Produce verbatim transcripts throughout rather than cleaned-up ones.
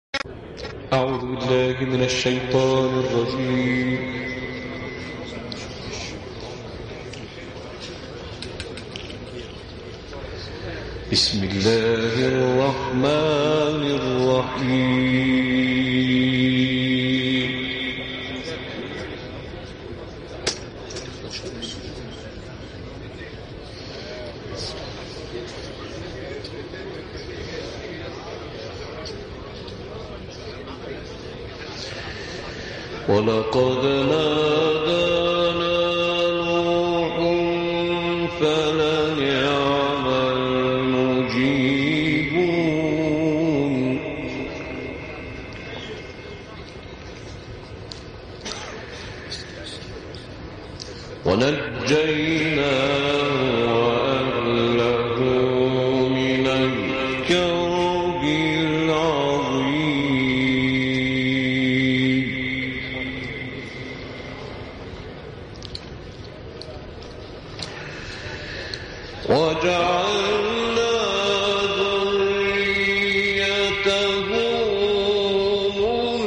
أعوذ بالله من الشيطان الرجيم. بسم الله الرحمن الرحيم. ولقد نادانا نوح فلنعم المجيبون. ونجيناه وأهله من الكرب العظيم. وجعلنا ذريته هم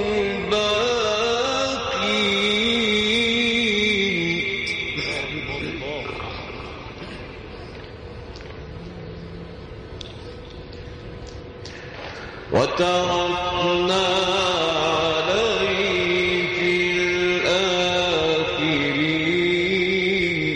الباقين. وتركنا عليه في الآخرين.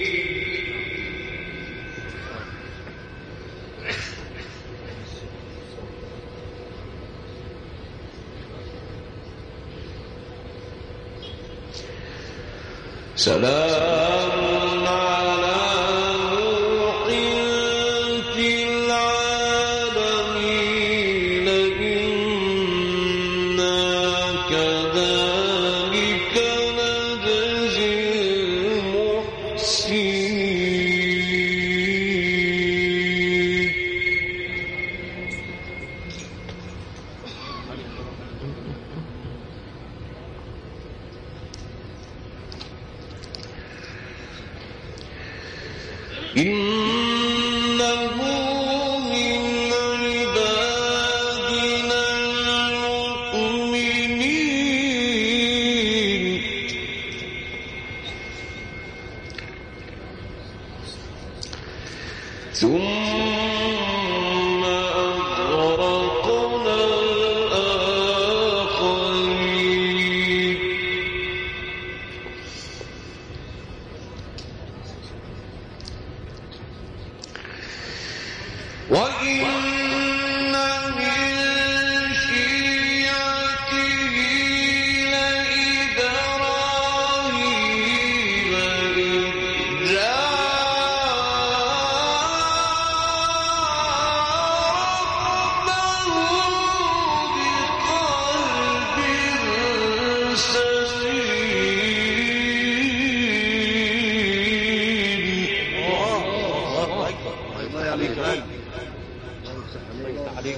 سلام على نوح في العالمين إنا كذلك نجزي المحسنين. إنه من عبادنا المؤمنين. ثم أغرقنا الآخرين. وإن من شيعته لإبراهيم إذ جاء ربه بقلب سليم. الله عليك عليك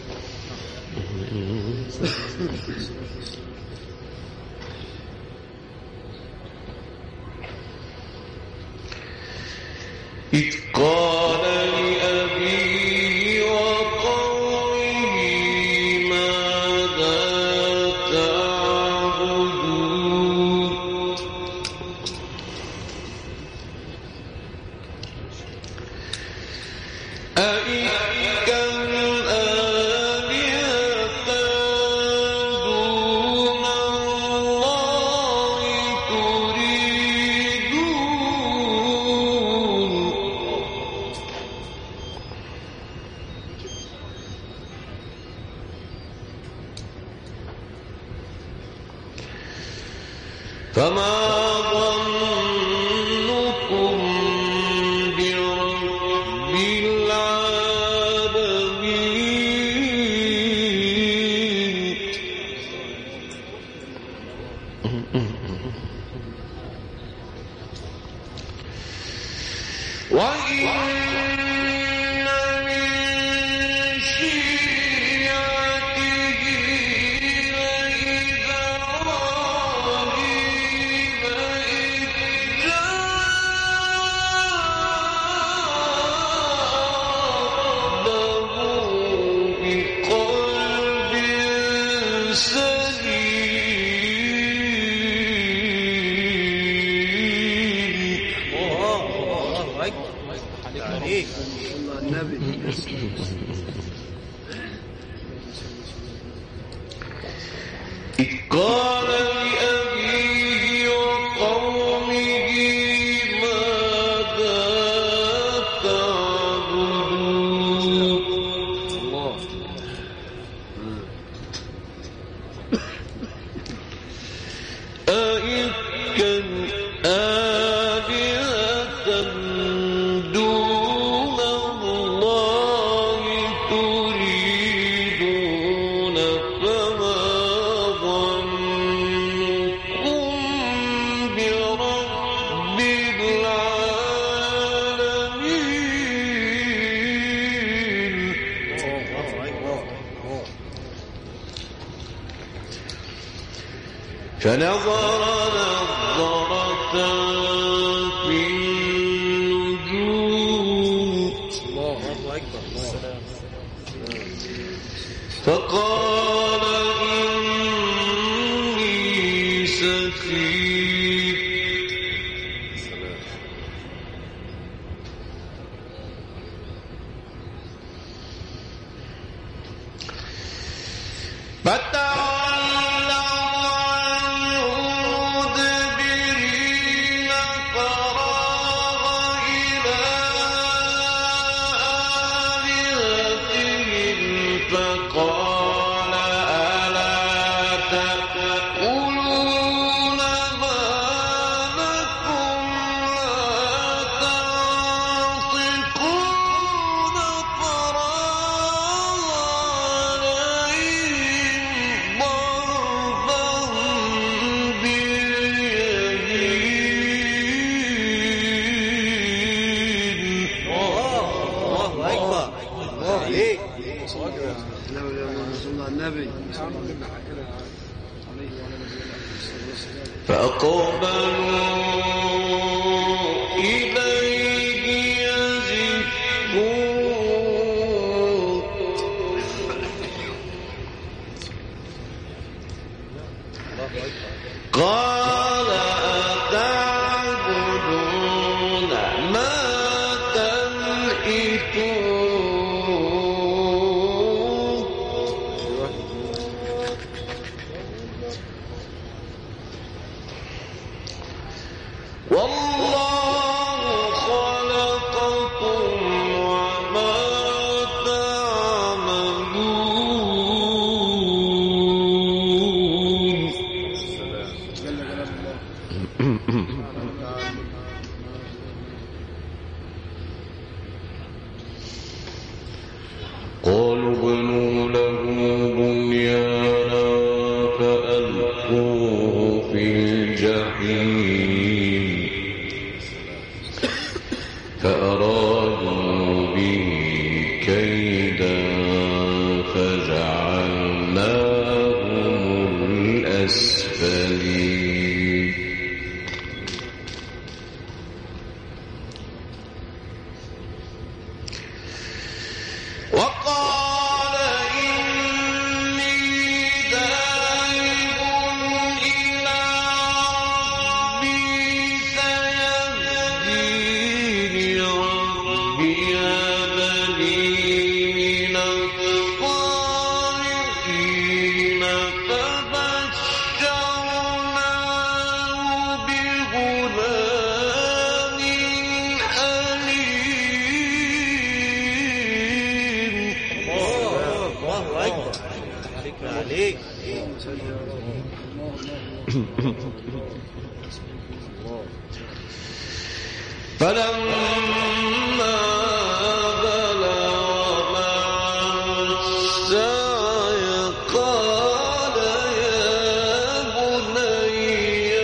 إذ قال لأبيه وقومه ماذا تعبدون. أئفكا آلهة دون الله تريدون. فما ظنكم برب العالمين. وإن من شيعته لإبراهيم إذ إذ قال لأبيه وقومه ماذا تعبدون أئفكا آلهة دون الله تريدون فما ظنكم برب العالمين فنظر نظرة في النجوم فقال إني سقيم فتولوا عنه مدبرين فراغ إلى آلهتهم فقال ألا تأكلون ما لكم لا تنطقون فراغ عليهم ضربا باليمين الله أكبر الله عليك النبي فأقبلوا إليه يزفون قال أتعبدون ما تنحتون والله خلقكم وما تعملون قالوا بنوا له بنيانا فألقوه في الجحيم فأرادوا به كيدا فجعلناهم الأسفلين وقال إني ذاهب إلى ربي سيهدين ربي هب لي من الصالحين فبشرناه بغلام حليم الله أكبر عليك فلما بلغ معه السعي قال يا بني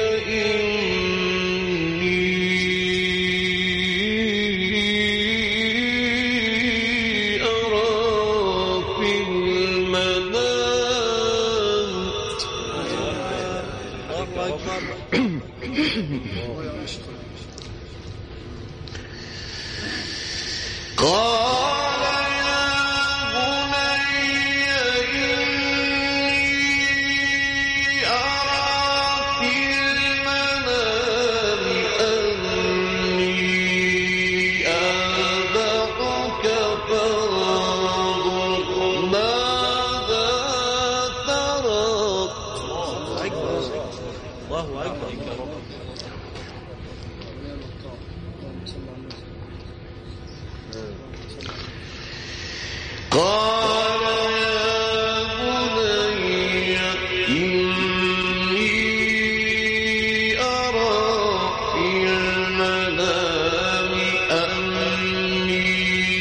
إني أرى في المنام الله أكبر قال يا بني إني أرى في المنام أني أذبحك فانظر أكبر. قال يا بني إني أرى في المنام أني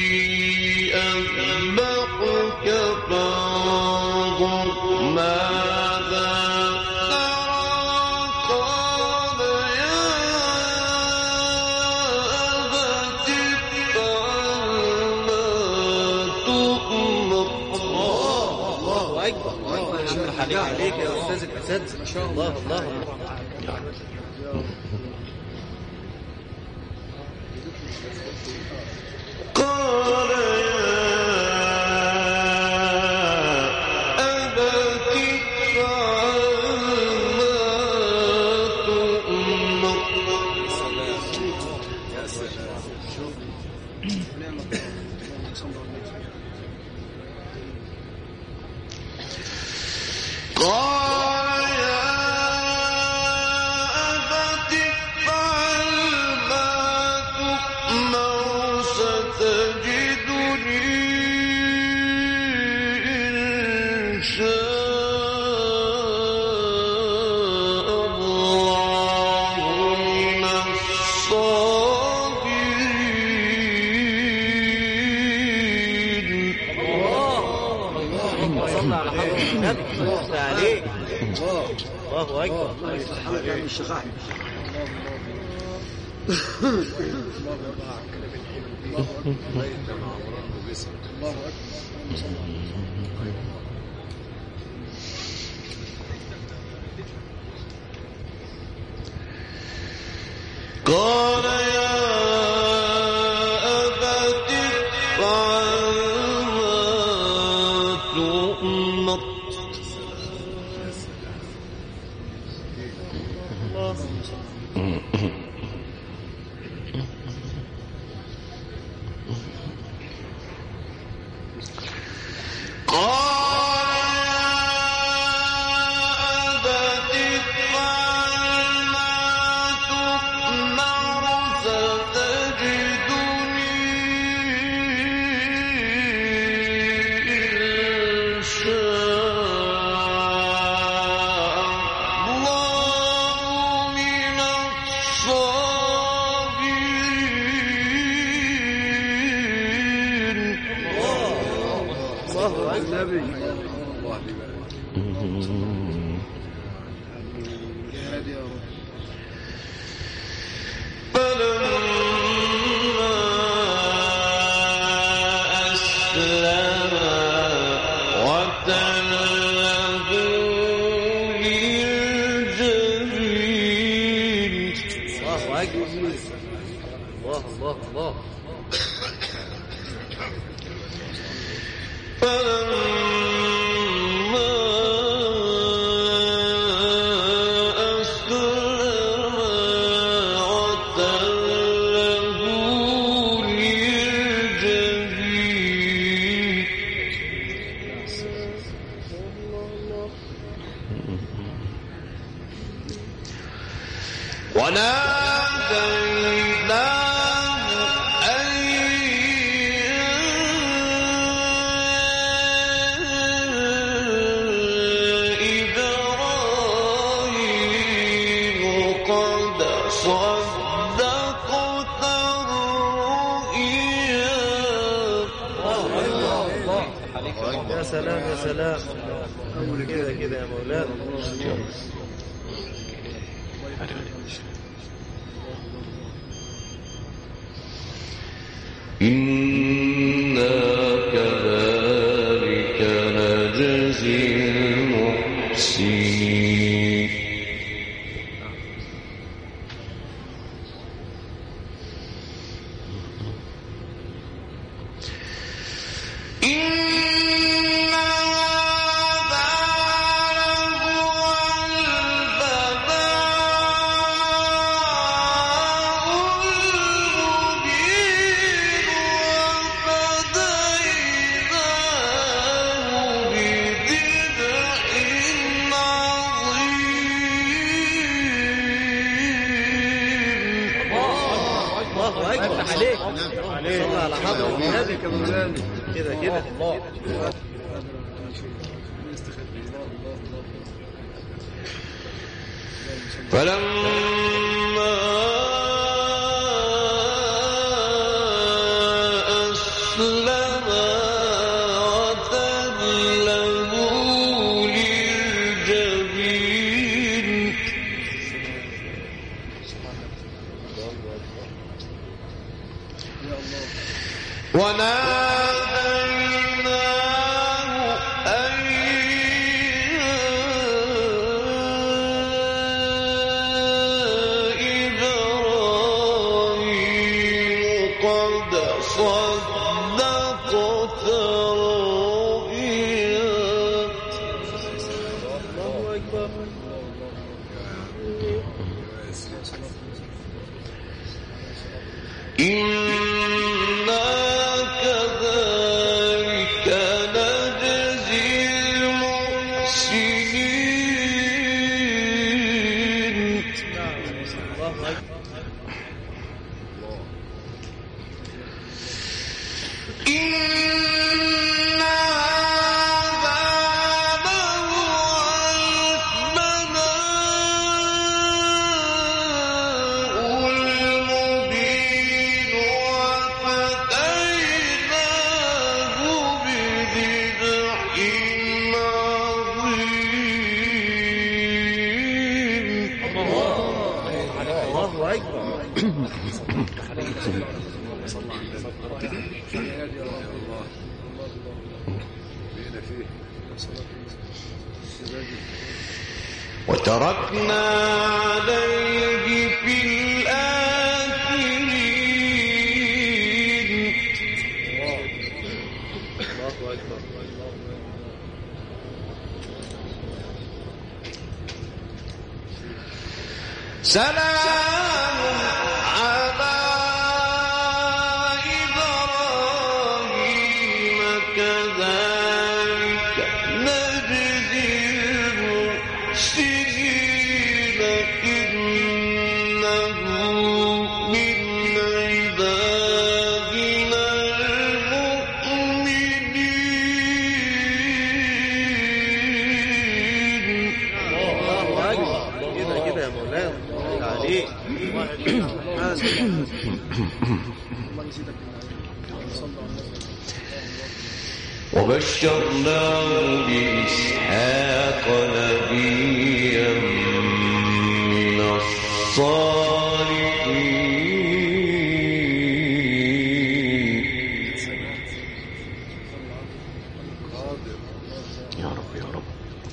أذبحك فانظر ماذا ترى. قال يا أبت افعل ما تؤمر. الله أكبر. عليك عليك يا أستاذ الأساتذة. ما شاء الله. الله قال يا أبت افعل ما تؤمر. قال يا أبت افعل ما تؤمر ستجدني إن شاء الله من الصابرين. اللهم صل على حضرة النبي. الله عليك. الله أكبر. قال يا أبت افعل ما تؤمر. الله الله الله. فلما أسلم وتله للجبين وناديناه أن إبراهيم قد صدقت الرؤيا. يا سلام يا سلام. كده كده يا مولانا. إنا كذلك نجزي المحسنين. إن هذا لهو البلاء المبين وفديناه بذبح عظيم. صلى على حضرة النبي كده كده الله. فلما أسلم وتله للجبين وناديناه أن صدقت رؤيا. الله أكبر. إنا كذلك نجزي المحسنين. إن هذا لهو البلاء المبين وفديناه بذبح عظيم. الله أكبر. وتركنا عليه في الآخرين. الله أكبر. سلام على إبراهيم كذلك نجزي المحسنين إنه من عبادنا المؤمنين. الله أكبر. كده كده يا مولانا عليك. وبشرناه بإسحاق نبيا من الصالحين. يا رب يا رب.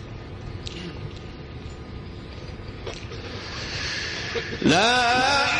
لا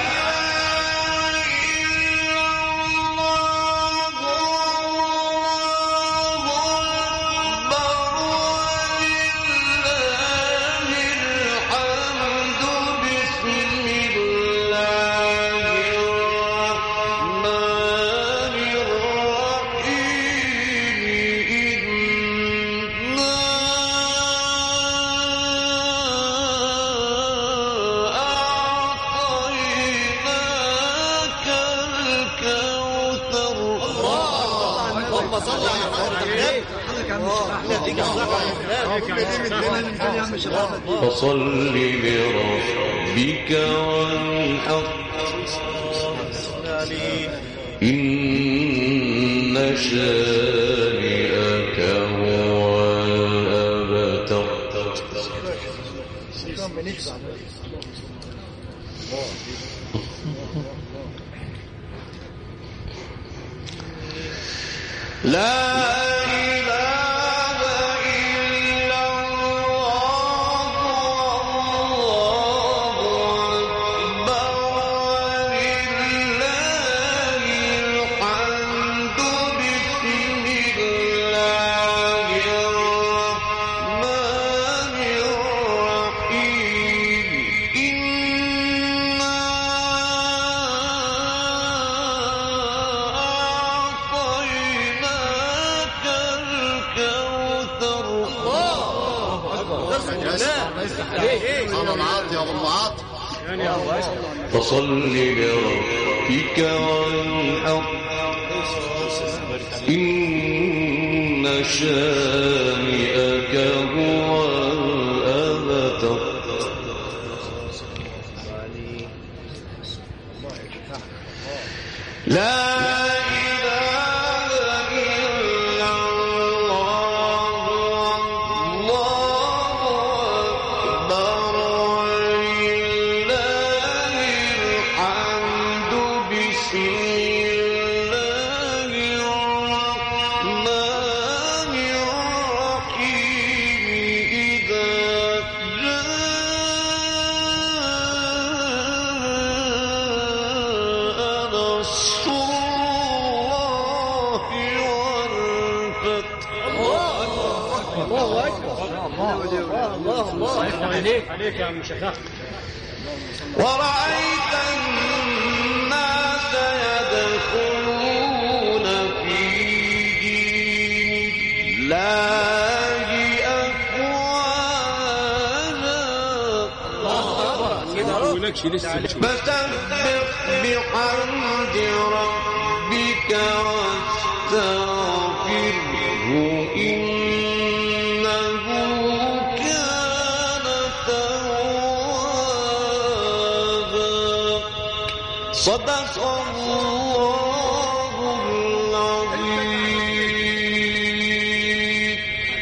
فصل لربك وانحر إن شانئك هو الأبتر. لا فصل لربك وانحر إن شانئك هو الأبتر. لا عليك يا عم شيخ. ورأيت الناس يدخلون في دين الله أفواجا فسبح بحمد ربك واستغفره إنه صدق الله العظيم.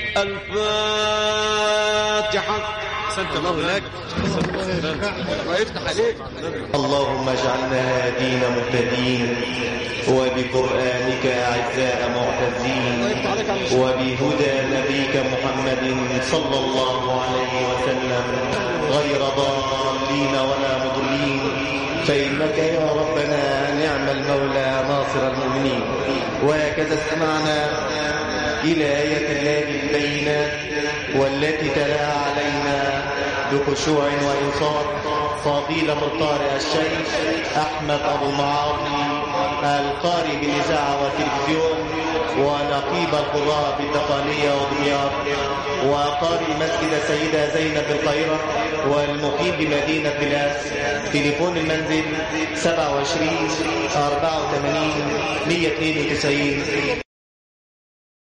الفاتحة. سنت الله لك ويفتح عليك. اللهم اجعلنا هادين مهتدين وبقرآنك أعزاء معتزين وبهدى نبيك محمد صلى الله عليه وسلم غير ضالين ولا مضلين، فإنك يا ربنا نعم المولى ناصر المؤمنين. وهكذا استمعنا إلى آية الله البينات والتي تلاها علينا بخشوع وإنصات فضيلة القارئ الشيخ أحمد أبو معاطي القارئ بالإذاعة والتلفزيون ونقيب القراء بالدقهلية ودمياط وقارئ مسجد السيدة زينب بالقاهرة والمقيم بمدينة بلاس. تليفون المنزل سبعة وعشرين أربعة وثمانين مئة واثنين وتسعين.